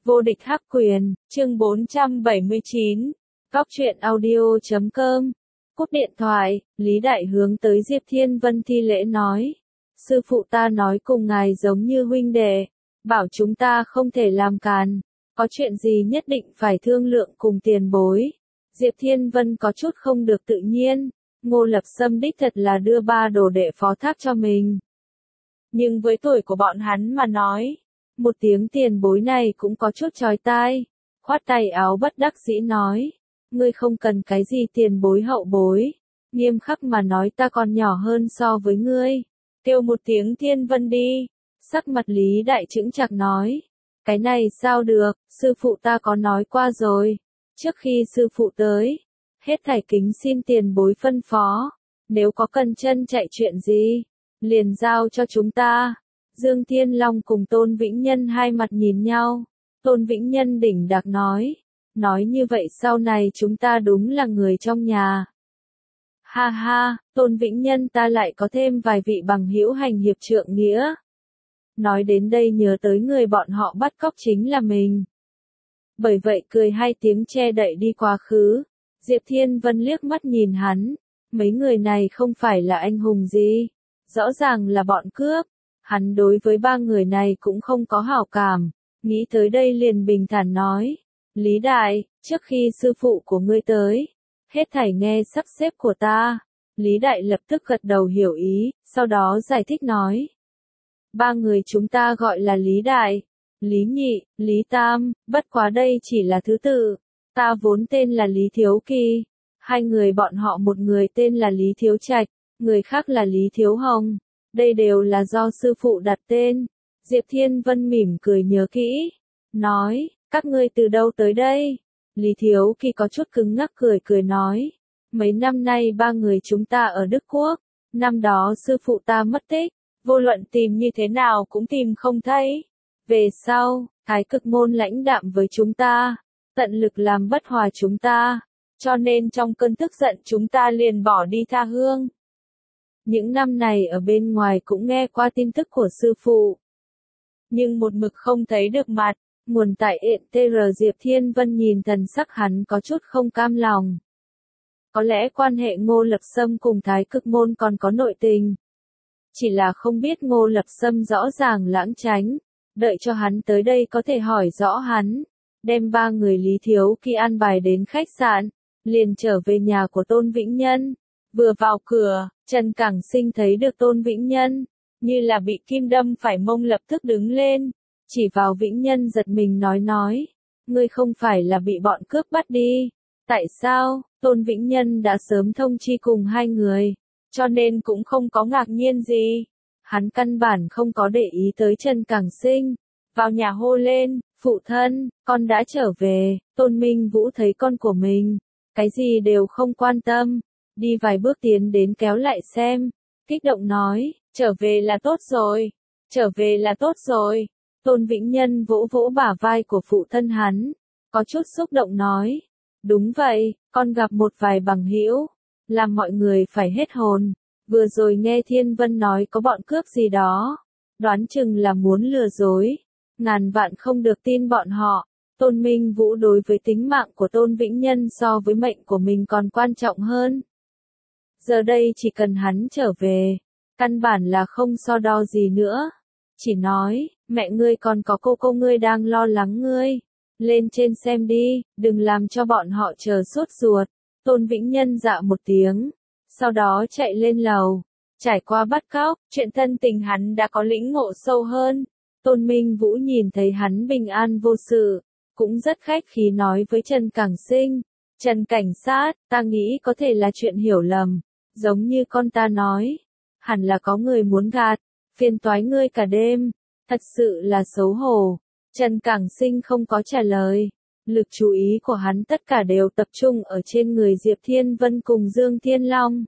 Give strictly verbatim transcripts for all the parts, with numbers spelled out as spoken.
Vô địch hắc quyền, chương bốn trăm bảy mươi chín, Góc truyện audio chấm com. Cúp điện thoại, Lý Đại hướng tới Diệp Thiên Vân thi lễ nói. Sư phụ ta nói cùng ngài giống như huynh đệ, bảo chúng ta không thể làm càn, có chuyện gì nhất định phải thương lượng cùng tiền bối. Diệp Thiên Vân có chút không được tự nhiên, Ngô Lập Sâm đích thật là đưa ba đồ đệ phó thác cho mình. Nhưng với tuổi của bọn hắn mà nói, một tiếng tiền bối này cũng có chút chói tai, khoát tay áo bất đắc dĩ nói, ngươi không cần cái gì tiền bối hậu bối, nghiêm khắc mà nói ta còn nhỏ hơn so với ngươi, kêu một tiếng Thiên Vân đi. Sắc mặt Lý Đại chững chạc nói, cái này sao được, sư phụ ta có nói qua rồi, trước khi sư phụ tới, hết thảy kính xin tiền bối phân phó, nếu có cần chân chạy chuyện gì, liền giao cho chúng ta. Dương Thiên Long cùng Tôn Vĩnh Nhân hai mặt nhìn nhau, Tôn Vĩnh Nhân đỉnh đạc nói, nói như vậy sau này chúng ta đúng là người trong nhà. Ha ha, Tôn Vĩnh Nhân ta lại có thêm vài vị bằng hữu hành hiệp trượng nghĩa. Nói đến đây nhớ tới người bọn họ bắt cóc chính là mình. Bởi vậy cười hai tiếng che đậy đi quá khứ, Diệp Thiên Vân liếc mắt nhìn hắn, mấy người này không phải là anh hùng gì, rõ ràng là bọn cướp. Hắn đối với ba người này cũng không có hảo cảm, nghĩ tới đây liền bình thản nói, Lý Đại, trước khi sư phụ của ngươi tới, hết thảy nghe sắp xếp của ta. Lý Đại lập tức gật đầu hiểu ý, sau đó giải thích nói, ba người chúng ta gọi là Lý Đại, Lý Nhị, Lý Tam, bất quá đây chỉ là thứ tự, ta vốn tên là Lý Thiếu Kỳ, hai người bọn họ một người tên là Lý Thiếu Trạch, người khác là Lý Thiếu Hồng. Đây đều là do sư phụ đặt tên. Diệp Thiên Vân mỉm cười nhớ kỹ, nói, các ngươi từ đâu tới đây? Lý Thiếu Kỳ có chút cứng ngắc cười cười nói, mấy năm nay ba người chúng ta ở Đức Quốc, năm đó sư phụ ta mất tích, vô luận tìm như thế nào cũng tìm không thấy. Về sau, Thái Cực môn lãnh đạm với chúng ta, tận lực làm bất hòa chúng ta, cho nên trong cơn tức giận chúng ta liền bỏ đi tha hương. Những năm này ở bên ngoài cũng nghe qua tin tức của sư phụ, nhưng một mực không thấy được mặt. Nguồn tại ện tê rờ Diệp Thiên Vân nhìn thần sắc hắn có chút không cam lòng. Có lẽ quan hệ Ngô Lập Sâm cùng Thái Cực môn còn có nội tình. Chỉ là không biết Ngô Lập Sâm rõ ràng lãng tránh, đợi cho hắn tới đây có thể hỏi rõ hắn, đem ba người Lý Thiếu Kỳ an bài đến khách sạn, liền trở về nhà của Tôn Vĩnh Nhân. Vừa vào cửa, Trần Cảng Sinh thấy được Tôn Vĩnh Nhân, như là bị kim đâm phải mông lập tức đứng lên, chỉ vào Vĩnh Nhân giật mình nói nói, ngươi không phải là bị bọn cướp bắt đi, tại sao? Tôn Vĩnh Nhân đã sớm thông chi cùng hai người, cho nên cũng không có ngạc nhiên gì, hắn căn bản không có để ý tới Trần Cảng Sinh, vào nhà hô lên, phụ thân, con đã trở về. Tôn Minh Vũ thấy con của mình, cái gì đều không quan tâm. Đi vài bước tiến đến kéo lại xem, kích động nói, trở về là tốt rồi, trở về là tốt rồi. Tôn Vĩnh Nhân vỗ vỗ bả vai của phụ thân hắn, có chút xúc động nói, đúng vậy, con gặp một vài bằng hữu, làm mọi người phải hết hồn, vừa rồi nghe Thiên Vân nói có bọn cướp gì đó, đoán chừng là muốn lừa dối, ngàn vạn không được tin bọn họ. Tôn Minh Vũ đối với tính mạng của Tôn Vĩnh Nhân so với mệnh của mình còn quan trọng hơn. Giờ đây chỉ cần hắn trở về, căn bản là không so đo gì nữa. Chỉ nói, mẹ ngươi còn có cô cô ngươi đang lo lắng ngươi. Lên trên xem đi, đừng làm cho bọn họ chờ sốt ruột. Tôn Vĩnh Nhân dạ một tiếng, sau đó chạy lên lầu. Trải qua bắt cóc, chuyện thân tình hắn đã có lĩnh ngộ sâu hơn. Tôn Minh Vũ nhìn thấy hắn bình an vô sự, cũng rất khách khí nói với Trần Cảng Sinh. Trần cảnh sát, ta nghĩ có thể là chuyện hiểu lầm. Giống như con ta nói, hẳn là có người muốn gạt, phiền toái ngươi cả đêm, thật sự là xấu hổ. Trần Cảng Sinh không có trả lời, lực chú ý của hắn tất cả đều tập trung ở trên người Diệp Thiên Vân cùng Dương Thiên Long.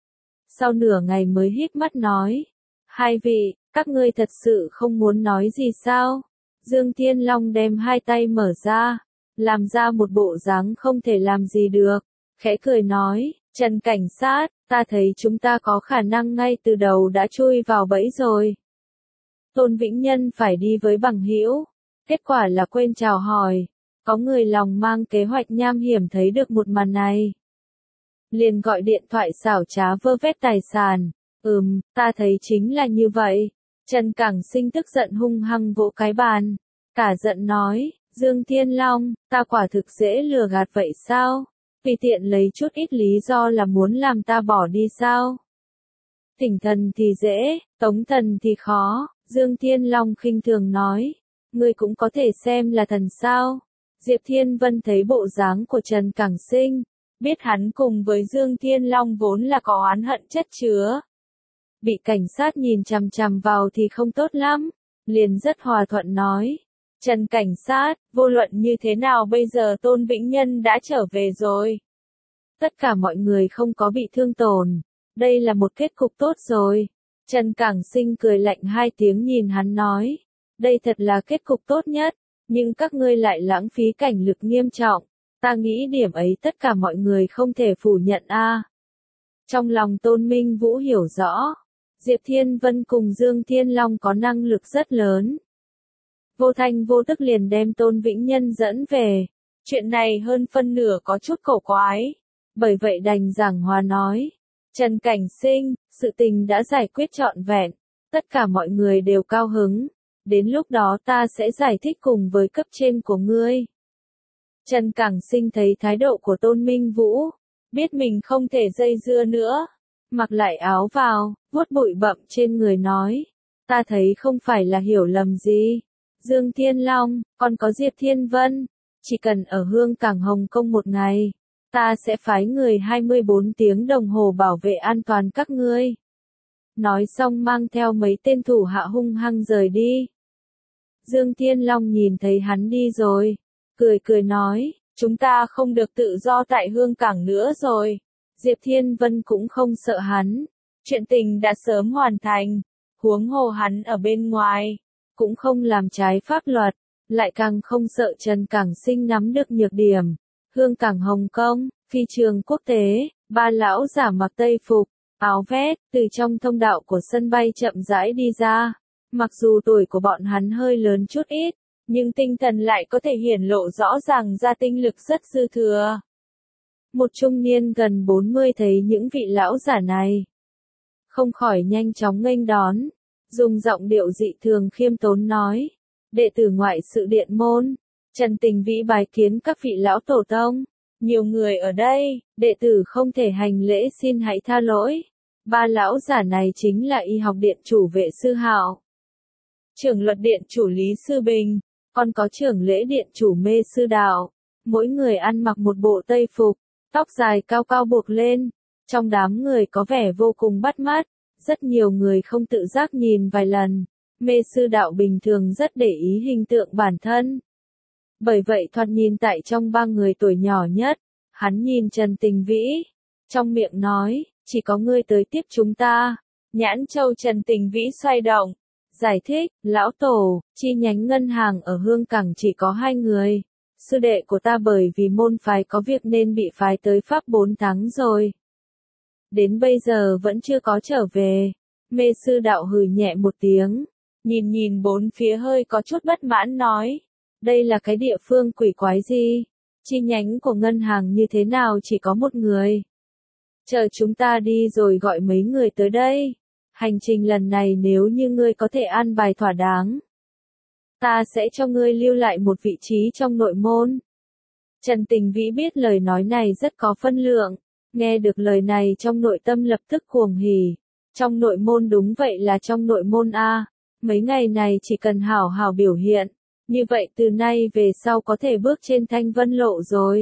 Sau nửa ngày mới híp mắt nói, hai vị, các ngươi thật sự không muốn nói gì sao? Dương Thiên Long đem hai tay mở ra, làm ra một bộ dáng không thể làm gì được, khẽ cười nói, Trần cảnh sát, ta thấy chúng ta có khả năng ngay từ đầu đã chui vào bẫy rồi. Tôn Vĩnh Nhân phải đi với bằng hữu, Kết quả là quên chào hỏi. Có người lòng mang kế hoạch nham hiểm thấy được một màn này. Liền gọi điện thoại xảo trá vơ vét tài sản. Ừm, ta thấy chính là như vậy. Trần Cảng Sinh tức giận hung hăng vỗ cái bàn. Cả giận nói, Dương Thiên Long, ta quả thực dễ lừa gạt vậy sao? Vì tiện lấy chút ít lý do là muốn làm ta bỏ đi sao? Thỉnh thần thì dễ, tống thần thì khó. Dương Thiên Long khinh thường nói. Ngươi cũng có thể xem là thần sao? Diệp Thiên Vân thấy bộ dáng của Trần Cảng Sinh. Biết hắn cùng với Dương Thiên Long vốn là có oán hận chất chứa. Bị cảnh sát nhìn chằm chằm vào thì không tốt lắm. Liền rất hòa thuận nói. Trần cảnh sát, vô luận như thế nào bây giờ Tôn Vĩnh Nhân đã trở về rồi. Tất cả mọi người không có bị thương tổn. Đây là một kết cục tốt rồi. Trần Cảng Sinh cười lạnh hai tiếng nhìn hắn nói. Đây thật là kết cục tốt nhất. Nhưng các ngươi lại lãng phí cảnh lực nghiêm trọng. Ta nghĩ điểm ấy tất cả mọi người không thể phủ nhận a. Trong lòng Tôn Minh Vũ hiểu rõ. Diệp Thiên Vân cùng Dương Thiên Long có năng lực rất lớn. Vô thanh vô tức liền đem Tôn Vĩnh Nhân dẫn về. Chuyện này hơn phân nửa có chút cổ quái. Bởi vậy đành giảng hòa nói. Trần Cảnh Sinh, sự tình đã giải quyết trọn vẹn. Tất cả mọi người đều cao hứng. Đến lúc đó ta sẽ giải thích cùng với cấp trên của ngươi. Trần Cảng Sinh thấy thái độ của Tôn Minh Vũ. Biết mình không thể dây dưa nữa. Mặc lại áo vào, vuốt bụi bặm trên người nói. Ta thấy không phải là hiểu lầm gì. Dương Thiên Long, còn có Diệp Thiên Vân. Chỉ cần ở Hương Cảng Hồng Kông một ngày. Ta sẽ phái người hai mươi bốn tiếng đồng hồ bảo vệ an toàn các ngươi. Nói xong mang theo mấy tên thủ hạ hung hăng rời đi. Dương Thiên Long nhìn thấy hắn đi rồi. Cười cười nói, chúng ta không được tự do tại Hương Cảng nữa rồi. Diệp Thiên Vân cũng không sợ hắn. Chuyện tình đã sớm hoàn thành. Huống hồ hắn ở bên ngoài. Cũng không làm trái pháp luật. Lại càng không sợ Trần Cảng Sinh nắm được nhược điểm. Hương Cảng Hồng Kông, phi trường quốc tế, ba lão giả mặc tây phục, áo vest, từ trong thông đạo của sân bay chậm rãi đi ra. Mặc dù tuổi của bọn hắn hơi lớn chút ít, nhưng tinh thần lại có thể hiển lộ rõ ràng ra tinh lực rất dư thừa. Một trung niên gần bốn mươi thấy những vị lão giả này. Không khỏi nhanh chóng nghênh đón, dùng giọng điệu dị thường khiêm tốn nói. Đệ tử ngoại sự điện môn, Trần Tình Vĩ bái kiến các vị lão tổ tông. Nhiều người ở đây, đệ tử không thể hành lễ xin hãy tha lỗi. Ba lão giả này chính là y học điện chủ Vệ Sư Hạo, trưởng luật điện chủ Lý Sư Bình, còn có trưởng lễ điện chủ Mê Sư Đạo. Mỗi người ăn mặc một bộ tây phục, tóc dài cao cao buộc lên. Trong đám người có vẻ vô cùng bắt mắt, rất nhiều người không tự giác nhìn vài lần. Mê Sư Đạo bình thường rất để ý hình tượng bản thân. Bởi vậy thoạt nhìn tại trong ba người tuổi nhỏ nhất, hắn nhìn Trần Tình Vĩ, trong miệng nói, chỉ có ngươi tới tiếp chúng ta. Nhãn châu Trần Tình Vĩ xoay động, giải thích, lão tổ, chi nhánh ngân hàng ở Hương Cảng chỉ có hai người. Sư đệ của ta bởi vì môn phái có việc nên bị phái tới Pháp bốn tháng rồi. Đến bây giờ vẫn chưa có trở về. Mê Sư Đạo hừ nhẹ một tiếng, nhìn nhìn bốn phía hơi có chút bất mãn nói. Đây là cái địa phương quỷ quái gì? Chi nhánh của ngân hàng như thế nào chỉ có một người? Chờ chúng ta đi rồi gọi mấy người tới đây. Hành trình lần này nếu như ngươi có thể an bài thỏa đáng, ta sẽ cho ngươi lưu lại một vị trí trong nội môn. Trần Tình Vĩ biết lời nói này rất có phân lượng. Nghe được lời này trong nội tâm lập tức cuồng hỉ. Trong nội môn đúng vậy là trong nội môn A. Mấy ngày này chỉ cần hảo hảo biểu hiện. Như vậy từ nay về sau có thể bước trên thanh vân lộ rồi.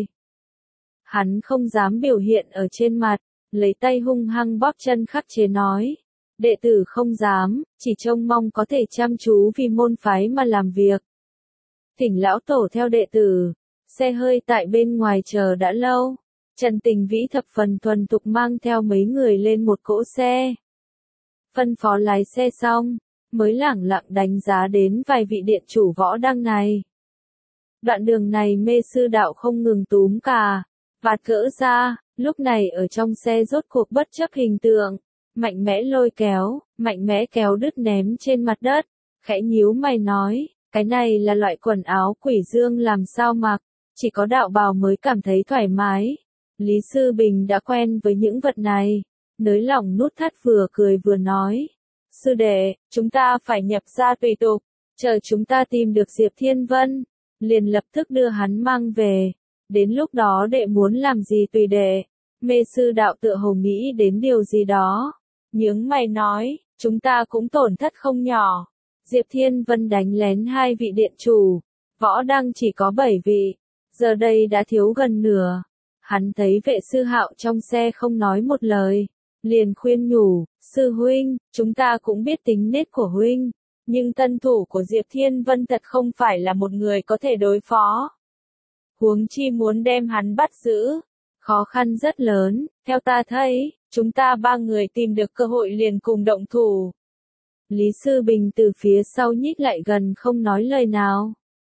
Hắn không dám biểu hiện ở trên mặt, lấy tay hung hăng bóp chân khắc chế nói. Đệ tử không dám, chỉ trông mong có thể chăm chú vì môn phái mà làm việc. Thỉnh lão tổ theo đệ tử, xe hơi tại bên ngoài chờ đã lâu. Trần Tình Vĩ thập phần thuần thục mang theo mấy người lên một cỗ xe. Phân phó lái xe xong, mới lẳng lặng đánh giá đến vài vị điện chủ võ đăng này. Đoạn đường này Mê Sư Đạo không ngừng túm cà, vạt cỡ ra, lúc này ở trong xe rốt cuộc bất chấp hình tượng, mạnh mẽ lôi kéo, mạnh mẽ kéo đứt ném trên mặt đất, khẽ nhíu mày nói, Cái này là loại quần áo quỷ dương làm sao mặc, chỉ có đạo bào mới cảm thấy thoải mái. Lý Sư Bình đã quen với những vật này, nới lỏng nút thắt vừa cười vừa nói. Sư đệ, chúng ta phải nhập gia tùy tục, chờ chúng ta tìm được Diệp Thiên Vân, liền lập tức đưa hắn mang về. Đến lúc đó đệ muốn làm gì tùy đệ. Mê Sư Đạo tựa hồ nghĩ đến điều gì đó. Nhướng mày nói, chúng ta cũng tổn thất không nhỏ. Diệp Thiên Vân đánh lén hai vị điện chủ, võ đăng chỉ có bảy vị, giờ đây đã thiếu gần nửa. Hắn thấy vệ sư Hạo trong xe không nói một lời, liền khuyên nhủ, sư huynh, chúng ta cũng biết tính nết của huynh, nhưng tân thủ của Diệp Thiên Vân thật không phải là một người có thể đối phó. Huống chi muốn đem hắn bắt giữ, khó khăn rất lớn, theo ta thấy, chúng ta ba người tìm được cơ hội liền cùng động thủ. Lý Sư Bình từ phía sau nhích lại gần không nói lời nào.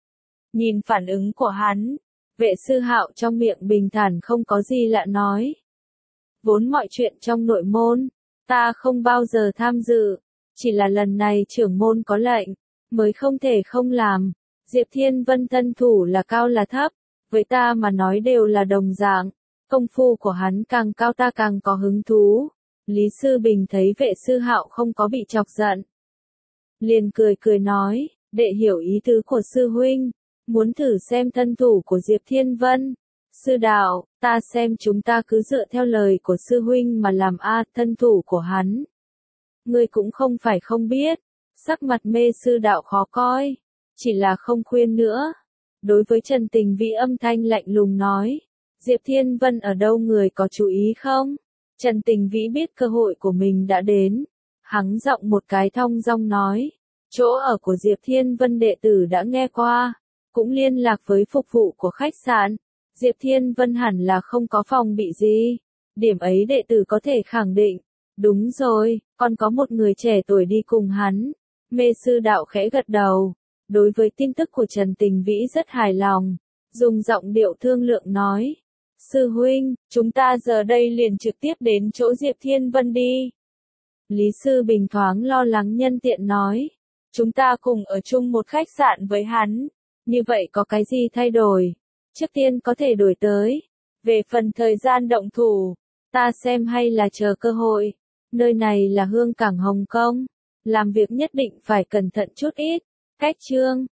Nhìn phản ứng của hắn, vệ sư Hạo trong miệng bình thản không có gì lạ nói. Vốn mọi chuyện trong nội môn, ta không bao giờ tham dự, chỉ là lần này trưởng môn có lệnh, mới không thể không làm. Diệp Thiên Vân thân thủ là cao là thấp, với ta mà nói đều là đồng dạng, công phu của hắn càng cao ta càng có hứng thú. Lý Sư Bình thấy vệ sư Hạo không có bị chọc giận, liền cười cười nói, đệ hiểu ý tứ của sư huynh, muốn thử xem thân thủ của Diệp Thiên Vân. Sư đạo, ta xem chúng ta cứ dựa theo lời của sư huynh mà làm a, thân thủ của hắn. Ngươi cũng không phải không biết, sắc mặt Mê Sư Đạo khó coi, chỉ là không khuyên nữa. Đối với Trần Tình Vĩ âm thanh lạnh lùng nói, Diệp Thiên Vân ở đâu người có chú ý không? Trần Tình Vĩ biết cơ hội của mình đã đến, hắn giọng một cái thong dong nói, chỗ ở của Diệp Thiên Vân đệ tử đã nghe qua, cũng liên lạc với phục vụ của khách sạn, Diệp Thiên Vân hẳn là không có phòng bị gì, điểm ấy đệ tử có thể khẳng định. Đúng rồi, còn có một người trẻ tuổi đi cùng hắn. Mê Sư Đạo khẽ gật đầu, đối với tin tức của Trần Tình Vĩ rất hài lòng, dùng giọng điệu thương lượng nói. Sư huynh, chúng ta giờ đây liền trực tiếp đến chỗ Diệp Thiên Vân đi. Lý Sư Bình thoáng lo lắng nhân tiện nói. Chúng ta cùng ở chung một khách sạn với hắn. Như vậy có cái gì thay đổi? Trước tiên có thể đổi tới. Về phần thời gian động thủ, ta xem hay là chờ cơ hội. Nơi này là hương cảng Hồng Kông. Làm việc nhất định phải cẩn thận chút ít. Cách chương.